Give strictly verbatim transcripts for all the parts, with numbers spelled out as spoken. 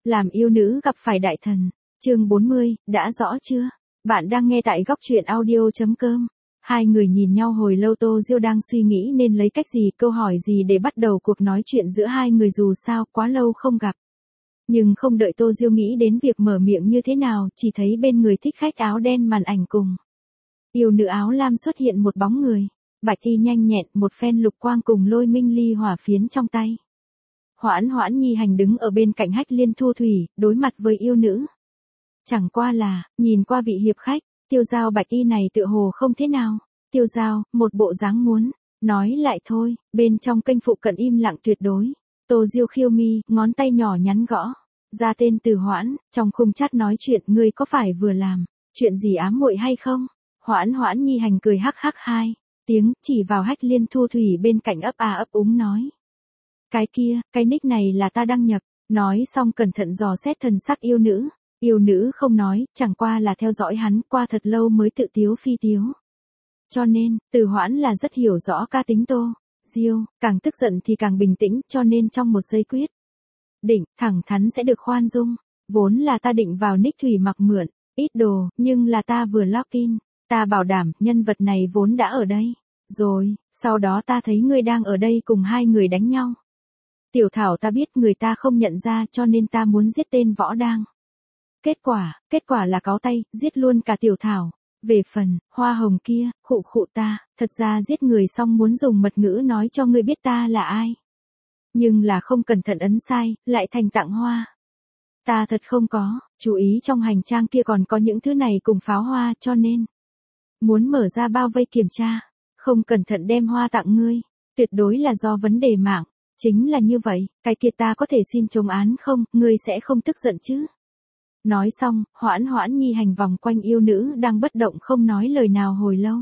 Làm yêu nữ gặp phải đại thần. Chương bốn mươi, đã rõ chưa? Bạn đang nghe tại góc truyện audio.com. Hai người nhìn nhau hồi lâu, Tô Diêu đang suy nghĩ nên lấy cách gì, câu hỏi gì để bắt đầu cuộc nói chuyện giữa hai người, dù sao quá lâu không gặp. Nhưng không đợi Tô Diêu nghĩ đến việc mở miệng như thế nào, chỉ thấy bên người thích khách áo đen màn ảnh cùng yêu nữ áo lam xuất hiện một bóng người. Bạch y nhanh nhẹn, một phen lục quang cùng lôi minh ly hỏa phiến trong tay. Hoãn Hoãn Nhi Hành đứng ở bên cạnh Hách Liên Thu Thủy, đối mặt với yêu nữ. Chẳng qua là, nhìn qua vị hiệp khách, tiêu giao bạch y này tựa hồ không thế nào. Tiêu giao, một bộ dáng muốn nói lại thôi, bên trong kênh phụ cận im lặng tuyệt đối. Tô Diêu khiêu mi, ngón tay nhỏ nhắn gõ ra tên Từ Hoãn, trong khung chat nói chuyện, ngươi có phải vừa làm chuyện gì ám muội hay không? Hoãn Hoãn Nhi Hành cười hắc hắc hai tiếng, chỉ vào Hách Liên Thu Thủy bên cạnh ấp a ấp úng nói. Cái kia, cái nick này là ta đăng nhập. Nói xong cẩn thận dò xét thần sắc yêu nữ. Yêu nữ không nói, chẳng qua là theo dõi hắn qua thật lâu mới tự tiếu phi tiếu. Cho nên, Từ Hoãn là rất hiểu rõ ca tính Tô Diêu, càng tức giận thì càng bình tĩnh, cho nên trong một giây quyết định, thẳng thắn sẽ được khoan dung. Vốn là ta định vào nick Thủy Mặc mượn ít đồ, nhưng là ta vừa login, ta bảo đảm nhân vật này vốn đã ở đây rồi, sau đó ta thấy ngươi đang ở đây cùng hai người đánh nhau. Tiểu Thảo ta biết người ta không nhận ra, cho nên ta muốn giết tên Võ Đang. Kết quả, kết quả là cáu tay, giết luôn cả Tiểu Thảo. Về phần, hoa hồng kia, khụ khụ ta, thật ra giết người xong muốn dùng mật ngữ nói cho ngươi biết ta là ai. Nhưng là không cẩn thận ấn sai, lại thành tặng hoa. Ta thật không có, chú ý trong hành trang kia còn có những thứ này cùng pháo hoa, cho nên muốn mở ra bao vây kiểm tra, không cẩn thận đem hoa tặng ngươi, tuyệt đối là do vấn đề mạng. Chính là như vậy, cái kia ta có thể xin chống án không, ngươi sẽ không tức giận chứ? Nói xong, Hoãn Hoãn Nhi Hành vòng quanh yêu nữ đang bất động không nói lời nào hồi lâu.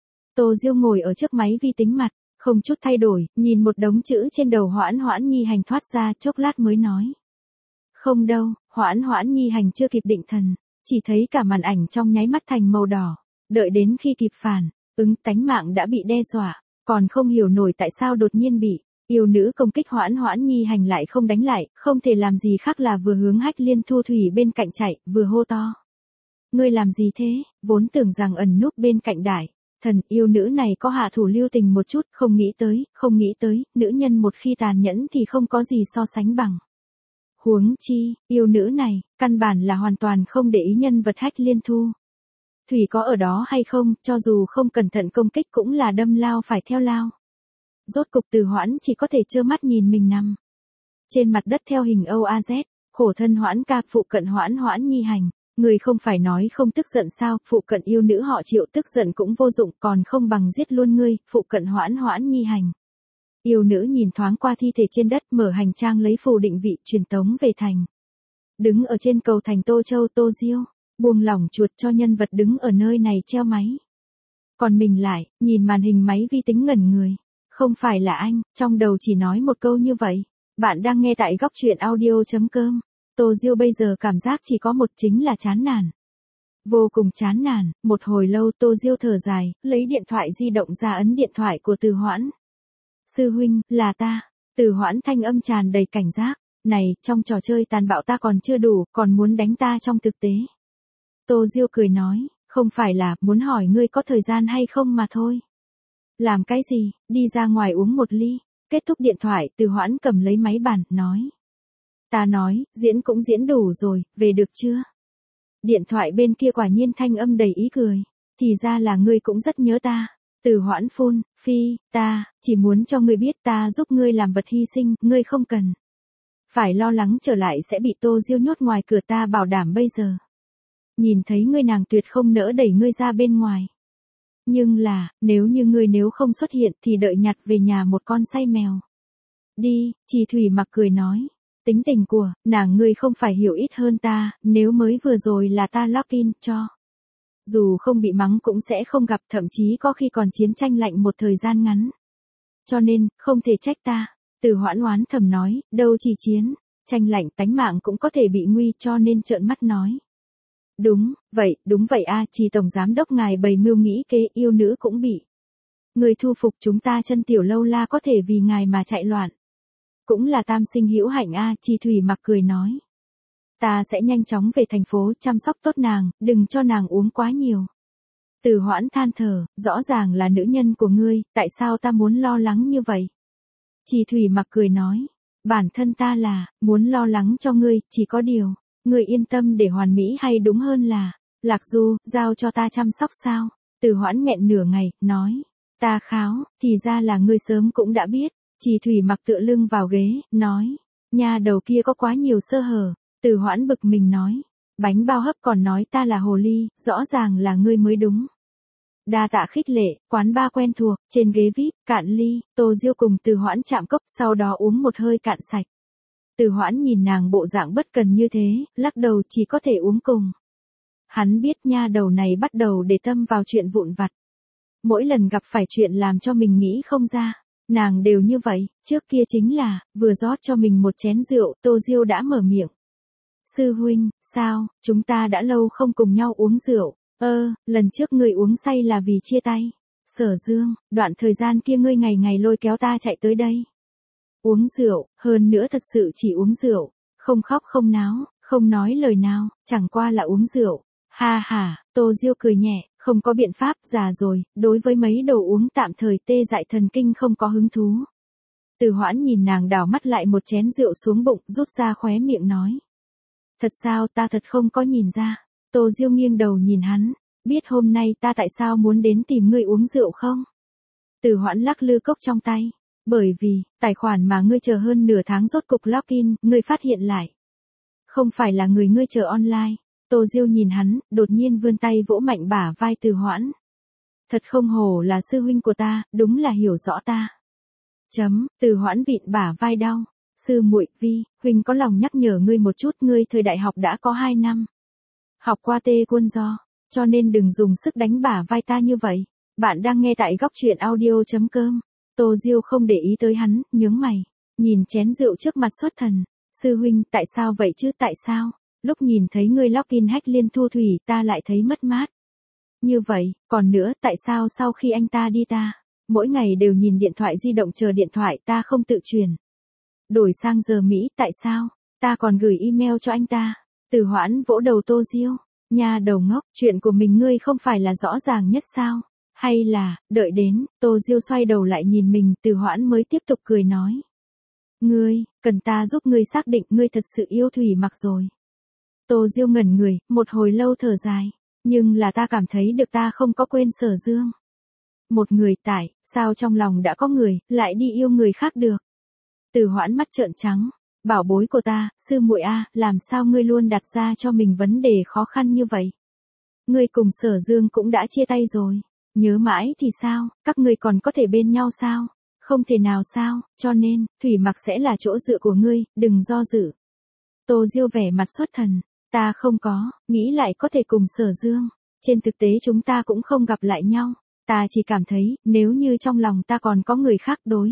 Tô Diêu ngồi ở trước máy vi tính mặt, không chút thay đổi, nhìn một đống chữ trên đầu Hoãn Hoãn Nhi Hành thoát ra, chốc lát mới nói. Không đâu, Hoãn Hoãn Nhi Hành chưa kịp định thần, chỉ thấy cả màn ảnh trong nháy mắt thành màu đỏ, đợi đến khi kịp phản ứng, tánh mạng đã bị đe dọa, còn không hiểu nổi tại sao đột nhiên bị yêu nữ công kích. Hoãn Hoãn Nhi Hành lại không đánh lại, không thể làm gì khác là vừa hướng Hách Liên Thu Thủy bên cạnh chạy, vừa hô to. Ngươi làm gì thế? Vốn tưởng rằng ẩn núp bên cạnh đại thần, yêu nữ này có hạ thủ lưu tình một chút, không nghĩ tới, không nghĩ tới, nữ nhân một khi tàn nhẫn thì không có gì so sánh bằng. Huống chi, yêu nữ này, căn bản là hoàn toàn không để ý nhân vật Hách Liên Thu Thủy có ở đó hay không, cho dù không cẩn thận công kích cũng là đâm lao phải theo lao. Rốt cục Từ Hoãn chỉ có thể trơ mắt nhìn mình nằm trên mặt đất theo hình O A Z, khổ thân Hoãn ca. Phụ cận Hoãn Hoãn Nhi Hành, người không phải nói không tức giận sao? Phụ cận yêu nữ họ Triệu tức giận cũng vô dụng, còn không bằng giết luôn ngươi. Phụ cận Hoãn Hoãn Nhi Hành. Yêu nữ nhìn thoáng qua thi thể trên đất, mở hành trang lấy phù định vị truyền tống về thành. Đứng ở trên cầu thành Tô Châu, Tô Diêu buông lỏng chuột cho nhân vật đứng ở nơi này treo máy. Còn mình lại, nhìn màn hình máy vi tính ngẩn người. Không phải là anh, trong đầu chỉ nói một câu như vậy. Bạn đang nghe tại góc truyện audio.com. Tô Diêu bây giờ cảm giác chỉ có một, chính là chán nản. Vô cùng chán nản, một hồi lâu Tô Diêu thở dài, lấy điện thoại di động ra ấn điện thoại của Từ Hoãn. Sư huynh, là ta. Từ Hoãn thanh âm tràn đầy cảnh giác. Này, trong trò chơi tàn bạo ta còn chưa đủ, còn muốn đánh ta trong thực tế. Tô Diêu cười nói, không phải là, muốn hỏi ngươi có thời gian hay không mà thôi. Làm cái gì, đi ra ngoài uống một ly. Kết thúc điện thoại, Từ Hoãn cầm lấy máy bàn, nói. Ta nói, diễn cũng diễn đủ rồi, về được chưa? Điện thoại bên kia quả nhiên thanh âm đầy ý cười. Thì ra là ngươi cũng rất nhớ ta. Từ Hoãn phun, phi, ta, chỉ muốn cho ngươi biết ta giúp ngươi làm vật hy sinh, ngươi không cần phải lo lắng trở lại sẽ bị Tô Diêu nhốt ngoài cửa, ta bảo đảm bây giờ. Nhìn thấy ngươi nàng tuyệt không nỡ đẩy ngươi ra bên ngoài. Nhưng là, nếu như ngươi nếu không xuất hiện thì đợi nhặt về nhà một con say mèo. Đi, Chỉ Thủy Mặc cười nói. Tính tình của nàng ngươi không phải hiểu ít hơn ta, nếu mới vừa rồi là ta login cho. Dù không bị mắng cũng sẽ không gặp, thậm chí có khi còn chiến tranh lạnh một thời gian ngắn. Cho nên, không thể trách ta. Từ Hoãn oán thầm nói, đâu chỉ chiến tranh lạnh, tánh mạng cũng có thể bị nguy, cho nên trợn mắt nói. Đúng, vậy, đúng vậy a, Chỉ tổng giám đốc ngài bày mưu nghĩ kế, yêu nữ cũng bị người thu phục, chúng ta Chân Tiểu Lâu La có thể vì ngài mà chạy loạn. Cũng là tam sinh hữu hạnh a, Chỉ Thủy Mặc cười nói. Ta sẽ nhanh chóng về thành phố chăm sóc tốt nàng, đừng cho nàng uống quá nhiều. Từ Hoãn than thở, rõ ràng là nữ nhân của ngươi, tại sao ta muốn lo lắng như vậy? Chỉ Thủy Mặc cười nói, bản thân ta là, muốn lo lắng cho ngươi, chỉ có điều, ngươi yên tâm để hoàn mỹ hay đúng hơn là, Lạc Du, giao cho ta chăm sóc sao? Từ Hoãn nghẹn nửa ngày, nói, ta kháo, thì ra là ngươi sớm cũng đã biết. Chỉ Thủy Mặc tựa lưng vào ghế, nói, nha đầu kia có quá nhiều sơ hở. Từ Hoãn bực mình nói, bánh bao hấp còn nói ta là hồ ly, rõ ràng là ngươi mới đúng. Đa tạ khích lệ, quán ba quen thuộc, trên ghế víp, cạn ly, Tô Diêu cùng Từ Hoãn chạm cốc, sau đó uống một hơi cạn sạch. Từ Hoãn nhìn nàng bộ dạng bất cần như thế, lắc đầu chỉ có thể uống cùng. Hắn biết nha đầu này bắt đầu để tâm vào chuyện vụn vặt. Mỗi lần gặp phải chuyện làm cho mình nghĩ không ra, nàng đều như vậy, trước kia chính là, vừa rót cho mình một chén rượu, Tô Diêu đã mở miệng. Sư huynh, sao, chúng ta đã lâu không cùng nhau uống rượu, ơ, lần trước ngươi uống say là vì chia tay. Sở Dương, đoạn thời gian kia ngươi ngày ngày lôi kéo ta chạy tới đây. Uống rượu, hơn nữa thật sự chỉ uống rượu, không khóc không náo, không nói lời nào, chẳng qua là uống rượu. Ha ha, Tô Diêu cười nhẹ, không có biện pháp, già rồi, đối với mấy đồ uống tạm thời tê dại thần kinh không có hứng thú. Từ Hoãn nhìn nàng đảo mắt lại một chén rượu xuống bụng, rút ra khóe miệng nói. Thật sao ta thật không có nhìn ra. Tô Diêu nghiêng đầu nhìn hắn, biết hôm nay ta tại sao muốn đến tìm ngươi uống rượu không? Từ Hoãn lắc lư cốc trong tay, bởi vì, tài khoản mà ngươi chờ hơn nửa tháng rốt cục login, ngươi phát hiện lại. Không phải là người ngươi chờ online. Tô Diêu nhìn hắn, đột nhiên vươn tay vỗ mạnh bả vai Từ Hoãn. Thật không hổ là sư huynh của ta, đúng là hiểu rõ ta. Chấm, Từ Hoãn vịn bả vai đau. Sư muội, Vi, huynh có lòng nhắc nhở ngươi một chút, ngươi thời đại học đã có hai năm. Học qua tê quân do, cho nên đừng dùng sức đánh bả vai ta như vậy. Bạn đang nghe tại góc truyện audio.com. Tô Diêu không để ý tới hắn, nhướng mày, nhìn chén rượu trước mặt xuất thần. Sư huynh, tại sao vậy chứ, tại sao? Lúc nhìn thấy ngươi login hack Liên Thu Thủy ta lại thấy mất mát. Như vậy, còn nữa, tại sao sau khi anh ta đi ta, mỗi ngày đều nhìn điện thoại di động chờ điện thoại ta không tự truyền. Đổi sang giờ Mỹ, tại sao, ta còn gửi email cho anh ta. Từ Hoãn vỗ đầu Tô Diêu, nha đầu ngốc, chuyện của mình ngươi không phải là rõ ràng nhất sao? Hay là, đợi đến, Tô Diêu xoay đầu lại nhìn mình, Từ Hoãn mới tiếp tục cười nói. Ngươi, cần ta giúp ngươi xác định ngươi thật sự yêu Thủy Mặc rồi. Tô Diêu ngẩn người, một hồi lâu thở dài, nhưng là ta cảm thấy được ta không có quên Sở Dương. Một người tại, sao trong lòng đã có người, lại đi yêu người khác được. Từ Hoãn mắt trợn trắng, bảo bối của ta, sư muội a, làm sao ngươi luôn đặt ra cho mình vấn đề khó khăn như vậy? Ngươi cùng Sở Dương cũng đã chia tay rồi, nhớ mãi thì sao, các ngươi còn có thể bên nhau sao? Không thể nào sao, cho nên, Thủy Mặc sẽ là chỗ dựa của ngươi, đừng do dự. Tô Diêu vẻ mặt xuất thần, ta không có, nghĩ lại có thể cùng Sở Dương, trên thực tế chúng ta cũng không gặp lại nhau, ta chỉ cảm thấy, nếu như trong lòng ta còn có người khác đối.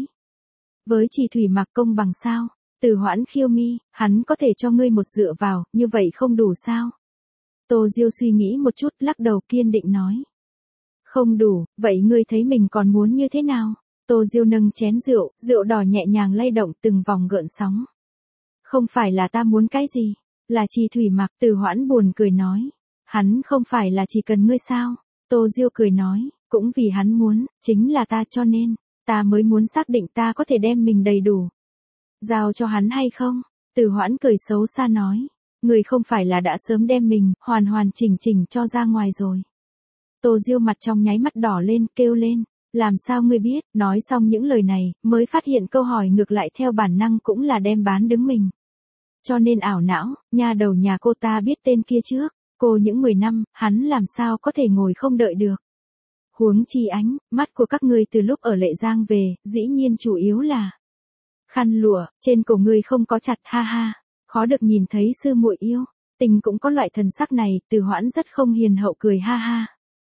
Với Chỉ Thủy Mặc công bằng sao? Từ Hoãn khiêu mi, hắn có thể cho ngươi một dựa vào, như vậy không đủ sao? Tô Diêu suy nghĩ một chút, lắc đầu kiên định nói. Không đủ, vậy ngươi thấy mình còn muốn như thế nào? Tô Diêu nâng chén rượu, rượu đỏ nhẹ nhàng lay động từng vòng gợn sóng. Không phải là ta muốn cái gì, là Chỉ Thủy Mặc. Từ Hoãn buồn cười nói. Hắn không phải là chỉ cần ngươi sao? Tô Diêu cười nói, cũng vì hắn muốn, chính là ta, cho nên, ta mới muốn xác định ta có thể đem mình đầy đủ. Giao cho hắn hay không? Từ Hoãn cười xấu xa nói. Người không phải là đã sớm đem mình, hoàn hoàn chỉnh chỉnh cho ra ngoài rồi. Tô Diêu mặt trong nháy mắt đỏ lên, kêu lên. Làm sao ngươi biết? Nói xong những lời này, mới phát hiện câu hỏi ngược lại theo bản năng cũng là đem bán đứng mình. Cho nên ảo não, nha đầu nhà cô ta biết tên kia trước. Cô những mười năm, hắn làm sao có thể ngồi không đợi được. Huống chi ánh, mắt của các ngươi từ lúc ở Lệ Giang về, dĩ nhiên chủ yếu là khăn lụa, trên cổ ngươi không có chặt, ha ha, khó được nhìn thấy sư muội yêu, tình cũng có loại thần sắc này. Từ Hoãn rất không hiền hậu cười ha ha.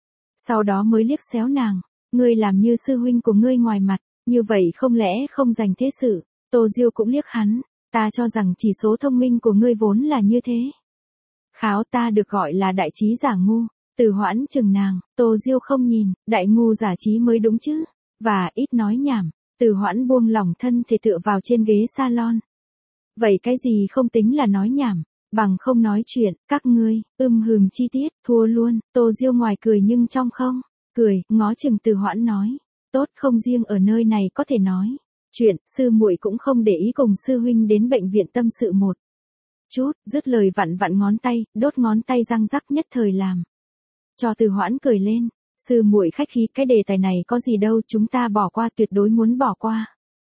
Sau đó mới liếc xéo nàng, ngươi làm như sư huynh của ngươi ngoài mặt, như vậy không lẽ không dành thế sự. Tô Diêu cũng liếc hắn, ta cho rằng chỉ số thông minh của ngươi vốn là như thế. Kháo, ta được gọi là đại trí giả ngu. Từ Hoãn chừng nàng, Tô Diêu không nhìn, đại ngu giả trí mới đúng chứ. Và ít nói nhảm, Từ Hoãn buông lỏng thân thể tựa vào trên ghế salon. Vậy cái gì không tính là nói nhảm? bằng không nói chuyện, các ngươi, ưm hừm chi tiết, thua luôn, Tô Diêu ngoài cười nhưng trong không, cười, ngó chừng Từ Hoãn nói, tốt không riêng ở nơi này có thể nói, chuyện, sư muội cũng không để ý cùng sư huynh đến bệnh viện tâm sự một chút, dứt lời vặn vặn ngón tay, đốt ngón tay răng rắc nhất thời làm. Cho Từ Hoãn cười lên, sư muội khách khí, cái đề tài này có gì đâu, chúng ta bỏ qua, tuyệt đối muốn bỏ qua.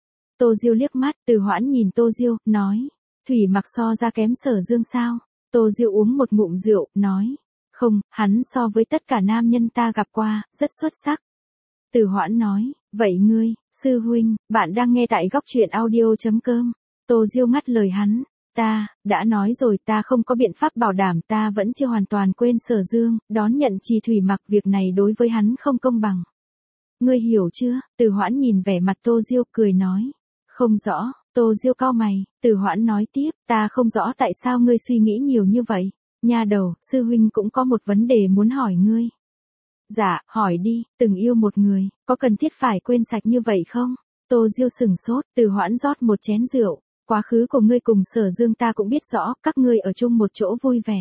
Tô Diêu liếc mắt, Từ Hoãn nhìn Tô Diêu, nói, Thủy Mặc so ra kém Sở Dương sao? Tô Diêu uống một ngụm rượu, nói, không, hắn so với tất cả nam nhân ta gặp qua, rất xuất sắc. Từ Hoãn nói, vậy ngươi, sư huynh, bạn đang nghe tại góc truyện audio.com. Tô Diêu ngắt lời hắn, ta, đã nói rồi, ta không có biện pháp bảo đảm, ta vẫn chưa hoàn toàn quên Sở Dương, đón nhận Trì Thủy Mặc, việc này đối với hắn không công bằng. Ngươi hiểu chưa? Từ Hoãn nhìn vẻ mặt Tô Diêu, cười nói, không rõ. Tô Diêu cau mày, Từ Hoãn nói tiếp, ta không rõ tại sao ngươi suy nghĩ nhiều như vậy. Nha đầu, sư huynh cũng có một vấn đề muốn hỏi ngươi. Dạ, hỏi đi, từng yêu một người, có cần thiết phải quên sạch như vậy không? Tô Diêu sừng sốt, Từ Hoãn rót một chén rượu, quá khứ của ngươi cùng Sở Dương ta cũng biết rõ, các ngươi ở chung một chỗ vui vẻ.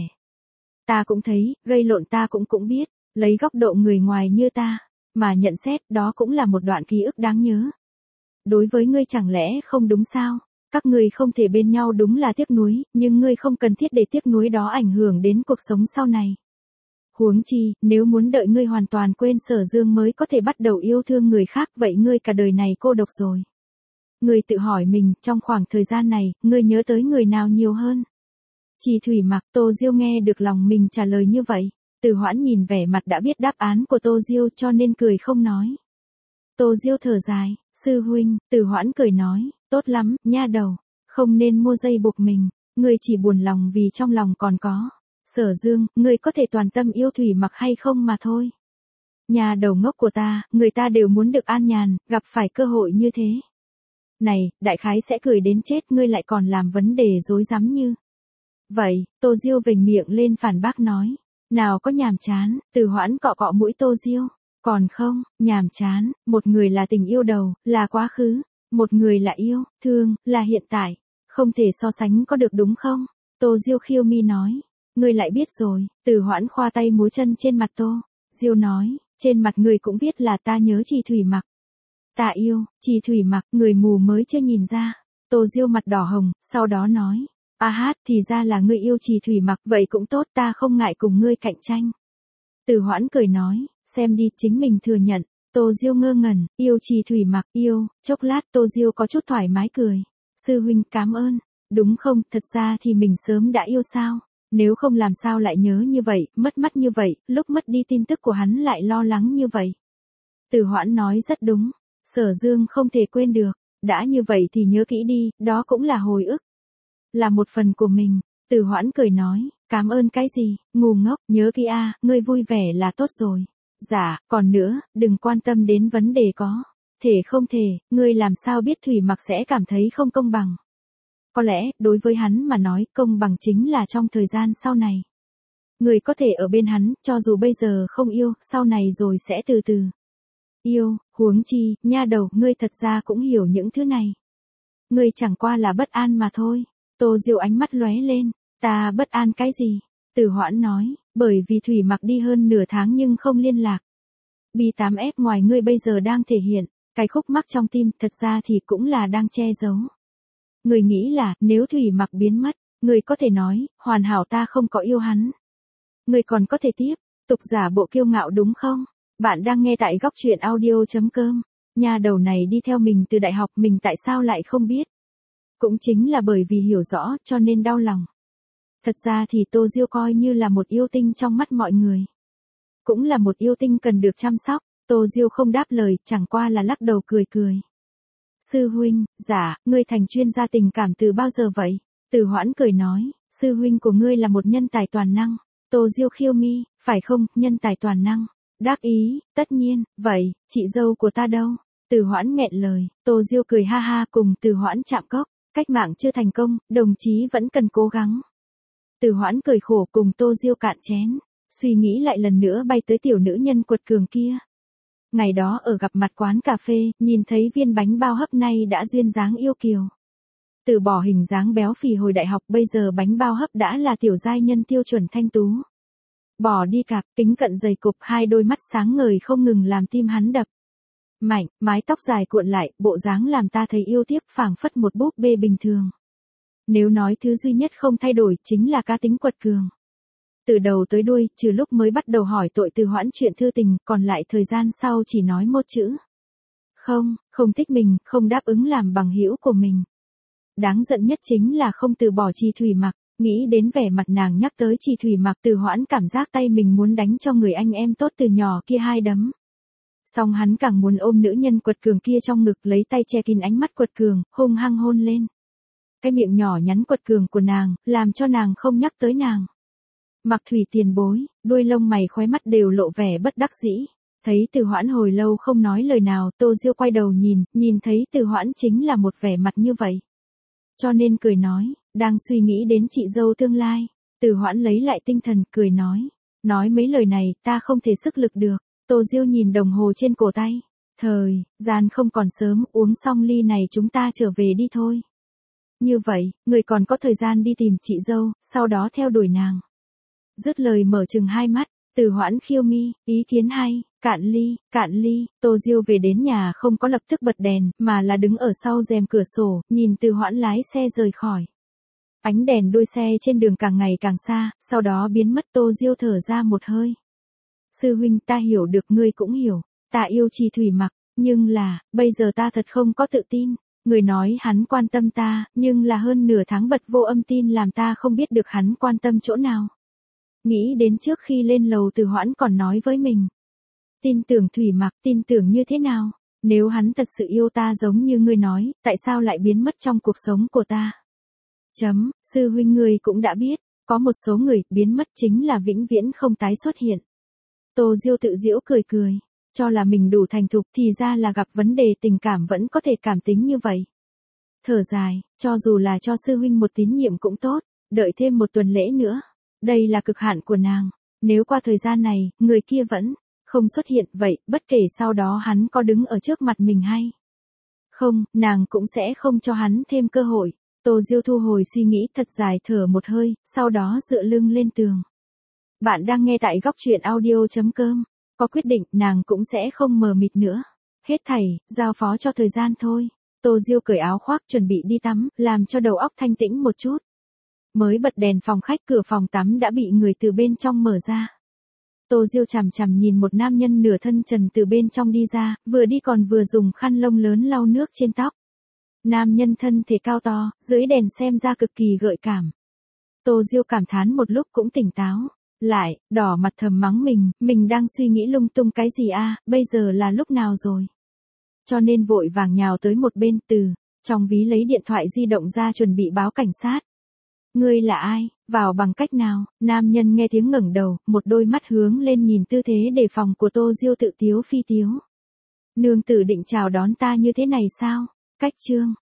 Ta cũng thấy, gây lộn ta cũng cũng biết, lấy góc độ người ngoài như ta, mà nhận xét, đó cũng là một đoạn ký ức đáng nhớ. Đối với ngươi chẳng lẽ không đúng sao? Các ngươi không thể bên nhau đúng là tiếc nuối, nhưng ngươi không cần thiết để tiếc nuối đó ảnh hưởng đến cuộc sống sau này. Huống chi, nếu muốn đợi ngươi hoàn toàn quên Sở Dương mới có thể bắt đầu yêu thương người khác, vậy ngươi cả đời này cô độc rồi. Ngươi tự hỏi mình, trong khoảng thời gian này, ngươi nhớ tới người nào nhiều hơn? Trì Thủy Mặc. Tô Diêu nghe được lòng mình trả lời như vậy, Từ Hoãn nhìn vẻ mặt đã biết đáp án của Tô Diêu cho nên cười không nói. Tô Diêu thở dài, sư huynh, Từ Hoãn cười nói, tốt lắm, nha đầu, không nên mua dây buộc mình, ngươi chỉ buồn lòng vì trong lòng còn có Sở Dương, ngươi có thể toàn tâm yêu Thủy Mặc hay không mà thôi. Nhà đầu ngốc của ta, người ta đều muốn được an nhàn, gặp phải cơ hội như thế. Này, đại khái sẽ cười đến chết, ngươi lại còn làm vấn đề dối rắm như vậy. Tô Diêu vểnh miệng lên phản bác nói, nào có nhàm chán. Từ Hoãn cọ cọ mũi Tô Diêu, còn không, nhàm chán, một người là tình yêu đầu, là quá khứ, một người là yêu, thương, là hiện tại, không thể so sánh có được đúng không? Tô Diêu khiêu mi nói, ngươi lại biết rồi. Từ Hoãn khoa tay múa chân trên mặt Tô Diêu nói, trên mặt người cũng viết là ta nhớ Trì Thủy Mặc. Ta yêu, Trì Thủy Mặc, người mù mới chưa nhìn ra. Tô Diêu mặt đỏ hồng, sau đó nói, a hát, thì ra là ngươi yêu Trì Thủy Mặc, vậy cũng tốt, ta không ngại cùng ngươi cạnh tranh. Từ Hoãn cười nói, xem đi, chính mình thừa nhận. Tô Diêu ngơ ngẩn, yêu Trì Thủy Mặc, yêu, chốc lát Tô Diêu có chút thoải mái cười. Sư huynh cảm ơn, đúng không, thật ra thì mình sớm đã yêu sao, nếu không làm sao lại nhớ như vậy, mất mắt như vậy, lúc mất đi tin tức của hắn lại lo lắng như vậy. Từ Hoãn nói rất đúng, Sở Dương không thể quên được, đã như vậy thì nhớ kỹ đi, đó cũng là hồi ức, là một phần của mình. Từ Hoãn cười nói, cảm ơn cái gì, ngu ngốc, nhớ kỹ a, ngươi vui vẻ là tốt rồi. Dạ, còn nữa, đừng quan tâm đến vấn đề có thể không thể, ngươi làm sao biết Thủy Mặc sẽ cảm thấy không công bằng. Có lẽ, đối với hắn mà nói, công bằng chính là trong thời gian sau này. Người có thể ở bên hắn, cho dù bây giờ không yêu, sau này rồi sẽ từ từ yêu, huống chi, nha đầu, ngươi thật ra cũng hiểu những thứ này. Ngươi chẳng qua là bất an mà thôi. Tô Diêu ánh mắt lóe lên, ta bất an cái gì? Từ Hoãn nói, bởi vì Thủy Mặc đi hơn nửa tháng nhưng không liên lạc. B tám F ngoài ngươi bây giờ đang thể hiện, cái khúc mắc trong tim, thật ra thì cũng là đang che giấu. Người nghĩ là, nếu Thủy Mặc biến mất, người có thể nói, hoàn hảo ta không có yêu hắn. Người còn có thể tiếp tục giả bộ kiêu ngạo đúng không? Bạn đang nghe tại góc truyện audio.com. Nhà đầu này đi theo mình từ đại học, mình tại sao lại không biết? Cũng chính là bởi vì hiểu rõ cho nên đau lòng. Thật ra thì Tô Diêu coi như là một yêu tinh trong mắt mọi người. Cũng là một yêu tinh cần được chăm sóc. Tô Diêu không đáp lời, chẳng qua là lắc đầu cười cười. Sư huynh, dạ, ngươi thành chuyên gia tình cảm từ bao giờ vậy? Từ Hoãn cười nói, sư huynh của ngươi là một nhân tài toàn năng. Tô Diêu khiêu mi, phải không, nhân tài toàn năng? Đắc ý, tất nhiên, vậy, chị dâu của ta đâu? Từ Hoãn nghẹn lời, Tô Diêu cười ha ha, cùng Từ Hoãn chạm cốc, cách mạng chưa thành công, đồng chí vẫn cần cố gắng. Từ Hoãn cười khổ cùng Tô Diêu cạn chén, suy nghĩ lại lần nữa bay tới tiểu nữ nhân quật cường kia. Ngày đó ở gặp mặt quán cà phê, nhìn thấy viên bánh bao hấp nay đã duyên dáng yêu kiều. Từ bỏ hình dáng béo phì hồi đại học bây giờ bánh bao hấp đã là tiểu giai nhân tiêu chuẩn thanh tú. Bỏ đi cạp, kính cận dày cục, hai đôi mắt sáng ngời không ngừng làm tim hắn đập. Mạnh, mái tóc dài cuộn lại, bộ dáng làm ta thấy yêu tiếc phảng phất một búp bê bình thường. Nếu nói thứ duy nhất không thay đổi chính là cá tính quật cường. Từ đầu tới đuôi, trừ lúc mới bắt đầu hỏi tội Từ Hoãn chuyện thư tình, còn lại thời gian sau chỉ nói một chữ. Không, không thích mình, không đáp ứng làm bằng hữu của mình. Đáng giận nhất chính là không từ bỏ Trì Thủy Mặc, nghĩ đến vẻ mặt nàng nhắc tới Trì Thủy Mặc, Từ Hoãn cảm giác tay mình muốn đánh cho người anh em tốt từ nhỏ kia hai đấm. Song hắn càng muốn ôm nữ nhân quật cường kia trong ngực, lấy tay che kín ánh mắt quật cường, hung hăng hôn lên. Cái miệng nhỏ nhắn quật cường của nàng, làm cho nàng không nhắc tới nàng. Mặc Thủy tiền bối, đuôi lông mày khóe mắt đều lộ vẻ bất đắc dĩ. Thấy Từ Hoãn hồi lâu không nói lời nào, Tô Diêu quay đầu nhìn, nhìn thấy Từ Hoãn chính là một vẻ mặt như vậy. Cho nên cười nói, đang suy nghĩ đến chị dâu tương lai. Từ Hoãn lấy lại tinh thần, cười nói. Nói mấy lời này, ta không thể sức lực được. Tô Diêu nhìn đồng hồ trên cổ tay. Thời, gian không còn sớm, uống xong ly này chúng ta trở về đi thôi. Như vậy, người còn có thời gian đi tìm chị dâu, sau đó theo đuổi nàng. Dứt lời mở chừng hai mắt, Từ Hoãn khiêu mi, ý kiến hay, cạn ly, cạn ly. Tô Diêu về đến nhà không có lập tức bật đèn, mà là đứng ở sau rèm cửa sổ, nhìn Từ Hoãn lái xe rời khỏi. Ánh đèn đuôi xe trên đường càng ngày càng xa, sau đó biến mất. Tô Diêu thở ra một hơi. Sư huynh, ta hiểu được, ngươi cũng hiểu, ta yêu Trì Thủy Mặc, nhưng là, bây giờ ta thật không có tự tin. Người nói hắn quan tâm ta, nhưng là hơn nửa tháng bật vô âm tin làm ta không biết được hắn quan tâm chỗ nào. Nghĩ đến trước khi lên lầu Từ Hoãn còn nói với mình. Tin tưởng Thủy Mặc, tin tưởng như thế nào? Nếu hắn thật sự yêu ta giống như ngươi nói, tại sao lại biến mất trong cuộc sống của ta? Chấm, sư huynh ngươi cũng đã biết, có một số người biến mất chính là vĩnh viễn không tái xuất hiện. Tô Diêu tự giễu cười cười, cho là mình đủ thành thục thì ra là gặp vấn đề tình cảm vẫn có thể cảm tính như vậy. Thở dài, cho dù là cho sư huynh một tín nhiệm cũng tốt, đợi thêm một tuần lễ nữa. Đây là cực hạn của nàng, nếu qua thời gian này, người kia vẫn không xuất hiện vậy, bất kể sau đó hắn có đứng ở trước mặt mình hay không, nàng cũng sẽ không cho hắn thêm cơ hội. Tô Diêu thu hồi suy nghĩ thật dài, thở một hơi, sau đó dựa lưng lên tường. Bạn đang nghe tại góc truyện audio chấm com. Có quyết định, nàng cũng sẽ không mờ mịt nữa. Hết thảy, giao phó cho thời gian thôi. Tô Diêu cởi áo khoác chuẩn bị đi tắm, làm cho đầu óc thanh tĩnh một chút. Mới bật đèn phòng khách, cửa phòng tắm đã bị người từ bên trong mở ra. Tô Diêu chằm chằm nhìn một nam nhân nửa thân trần từ bên trong đi ra, vừa đi còn vừa dùng khăn lông lớn lau nước trên tóc. Nam nhân thân thể cao to, dưới đèn xem ra cực kỳ gợi cảm. Tô Diêu cảm thán một lúc cũng tỉnh táo. Lại, đỏ mặt thầm mắng mình, mình đang suy nghĩ lung tung cái gì a, bây giờ là lúc nào rồi? Cho nên vội vàng nhào tới một bên, từ trong ví lấy điện thoại di động ra chuẩn bị báo cảnh sát. Ngươi là ai, vào bằng cách nào? Nam nhân nghe tiếng ngẩng đầu, một đôi mắt hướng lên nhìn tư thế đề phòng của Tô Diêu tự tiếu phi tiếu. Nương tử định chào đón ta như thế này sao? Cách chương